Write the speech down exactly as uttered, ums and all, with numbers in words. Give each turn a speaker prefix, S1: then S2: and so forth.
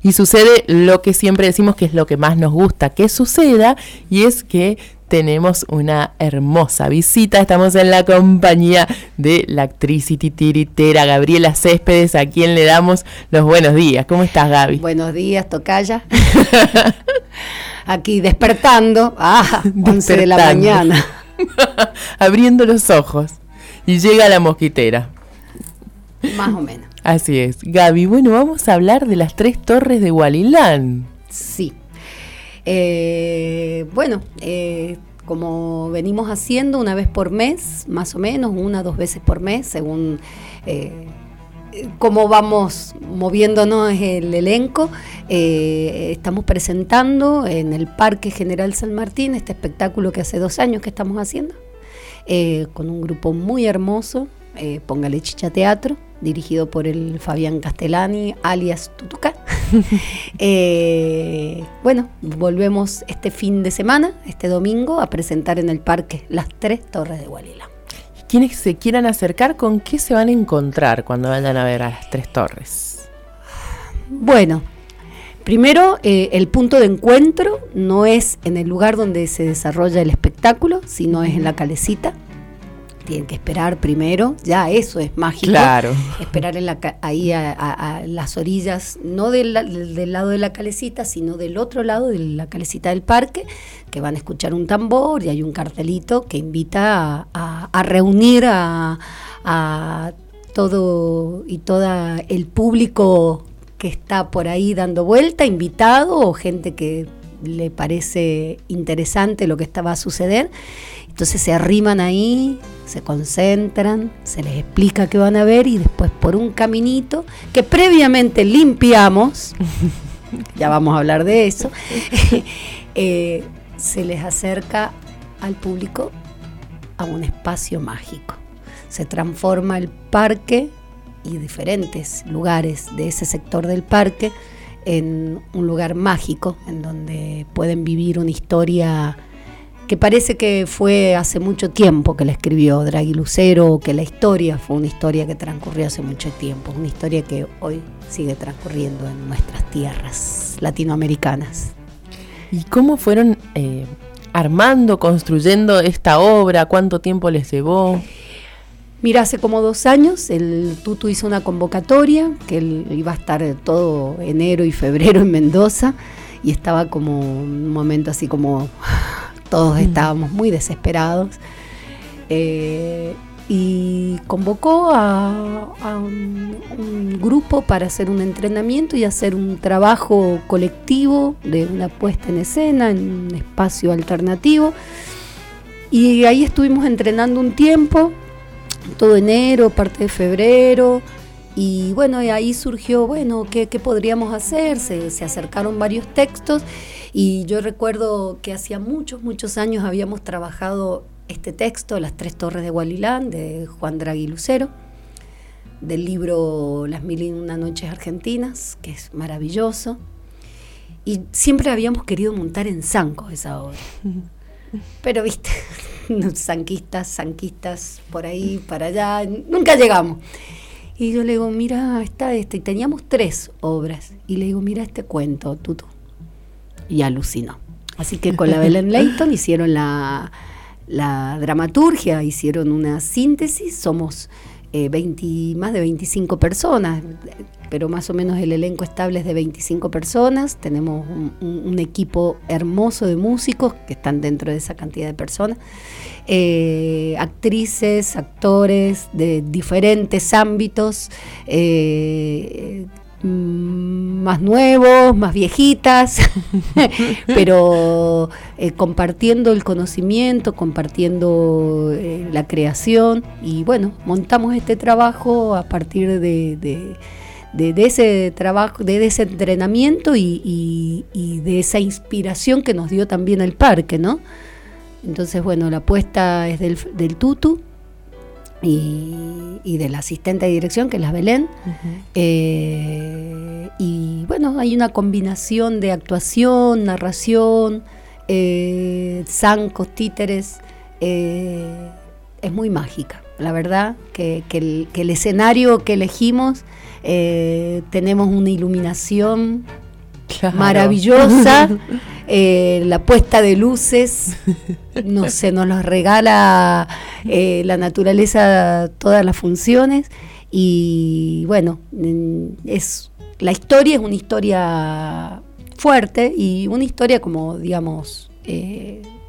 S1: Y sucede lo que siempre decimos que es lo que más nos gusta que suceda, y es que tenemos una hermosa visita. Estamos en la compañía de la actriz y titiritera Gabriela Céspedes, a quien le damos los buenos días. ¿Cómo estás, Gaby?
S2: Buenos días, tocaya. Aquí despertando, ah, once de la mañana.
S1: Abriendo los ojos. Y llega la mosquitera.
S2: Más o menos.
S1: Así es. Gaby, bueno, vamos a hablar de las tres torres de Hualilán.
S2: Sí. Eh, bueno, eh, como venimos haciendo una vez por mes, más o menos, una o dos veces por mes, según eh, cómo vamos moviéndonos el elenco, eh, estamos presentando en el Parque General San Martín este espectáculo que hace dos años que estamos haciendo, eh, con un grupo muy hermoso, eh, Póngale Chicha Teatro, dirigido por el Fabián Castellani, alias Tutuca. eh, bueno, volvemos este fin de semana, este domingo, a presentar en el parque las tres torres de Hualilán.
S1: Quienes se quieran acercar, ¿con qué se van a encontrar cuando vayan a ver a las tres torres?
S2: Bueno, primero, eh, el punto de encuentro no es en el lugar donde se desarrolla el espectáculo, sino es en la calecita. Tienen que esperar primero, ya eso es mágico.
S1: Claro.
S2: Esperar en la, ahí a, a, a las orillas, no del, del lado de la calecita, sino del otro lado de la calecita del parque, que van a escuchar un tambor y hay un cartelito que invita a, a, a reunir a, a todo y toda el público que está por ahí dando vuelta, invitado o gente que le parece interesante lo que está, va a suceder. Entonces se arriman ahí, se concentran, se les explica qué van a ver y después por un caminito que previamente limpiamos, ya vamos a hablar de eso, eh, se les acerca al público a un espacio mágico. Se transforma el parque y diferentes lugares de ese sector del parque en un lugar mágico en donde pueden vivir una historia que parece que fue hace mucho tiempo que la escribió Draghi Lucero, que la historia fue una historia que transcurrió hace mucho tiempo, una historia que hoy sigue transcurriendo en nuestras tierras latinoamericanas.
S1: ¿Y cómo fueron eh, armando, construyendo esta obra? ¿Cuánto tiempo les llevó?
S2: Mira, hace como dos años el Tutu hizo una convocatoria, que él iba a estar todo enero y febrero en Mendoza, y estaba como un momento así como... Todos estábamos muy desesperados, eh, y convocó a, a un, un grupo para hacer un entrenamiento y hacer un trabajo colectivo de una puesta en escena en un espacio alternativo. Y ahí estuvimos entrenando un tiempo, todo enero, parte de febrero. Y bueno, y ahí surgió, bueno, ¿qué, qué podríamos hacer? Se, se acercaron varios textos y yo recuerdo que hacía muchos, muchos años habíamos trabajado este texto, Las Tres Torres de Hualilán, de Juan Draghi Lucero, del libro Las Mil y Una Noches Argentinas, que es maravilloso. Y siempre habíamos querido montar en Zanco esa obra. Pero, viste, zanquistas, zanquistas, por ahí, para allá, nunca llegamos. Y yo le digo, mira, está este. Y teníamos tres obras. Y le digo, mira este cuento, Tutu. Y alucinó. Así que con la Belén Leighton hicieron la, la dramaturgia, hicieron una síntesis. Somos eh, veinte, más de veinticinco personas, pero más o menos el elenco estable es de veinticinco personas. Tenemos un, un, un equipo hermoso de músicos que están dentro de esa cantidad de personas. Eh, actrices, actores de diferentes ámbitos, eh, más nuevos, más viejitas, pero eh, compartiendo el conocimiento, compartiendo eh, la creación. Y bueno, montamos este trabajo a partir de, de, de, de ese trabajo, de ese entrenamiento y, y, y de esa inspiración que nos dio también el parque, ¿no? Entonces, bueno, la apuesta es del, del Tutu y, y del asistente de dirección, que es la Belén. Uh-huh. Eh, y bueno, hay una combinación de actuación, narración, eh, zancos, títeres. Eh, es muy mágica, la verdad, que, que, el, que el escenario que elegimos, eh, tenemos una iluminación claro. maravillosa, eh, la puesta de luces, no sé, nos los regala eh, la naturaleza, todas las funciones, y bueno, es la historia es una historia fuerte y una historia como, digamos, eh,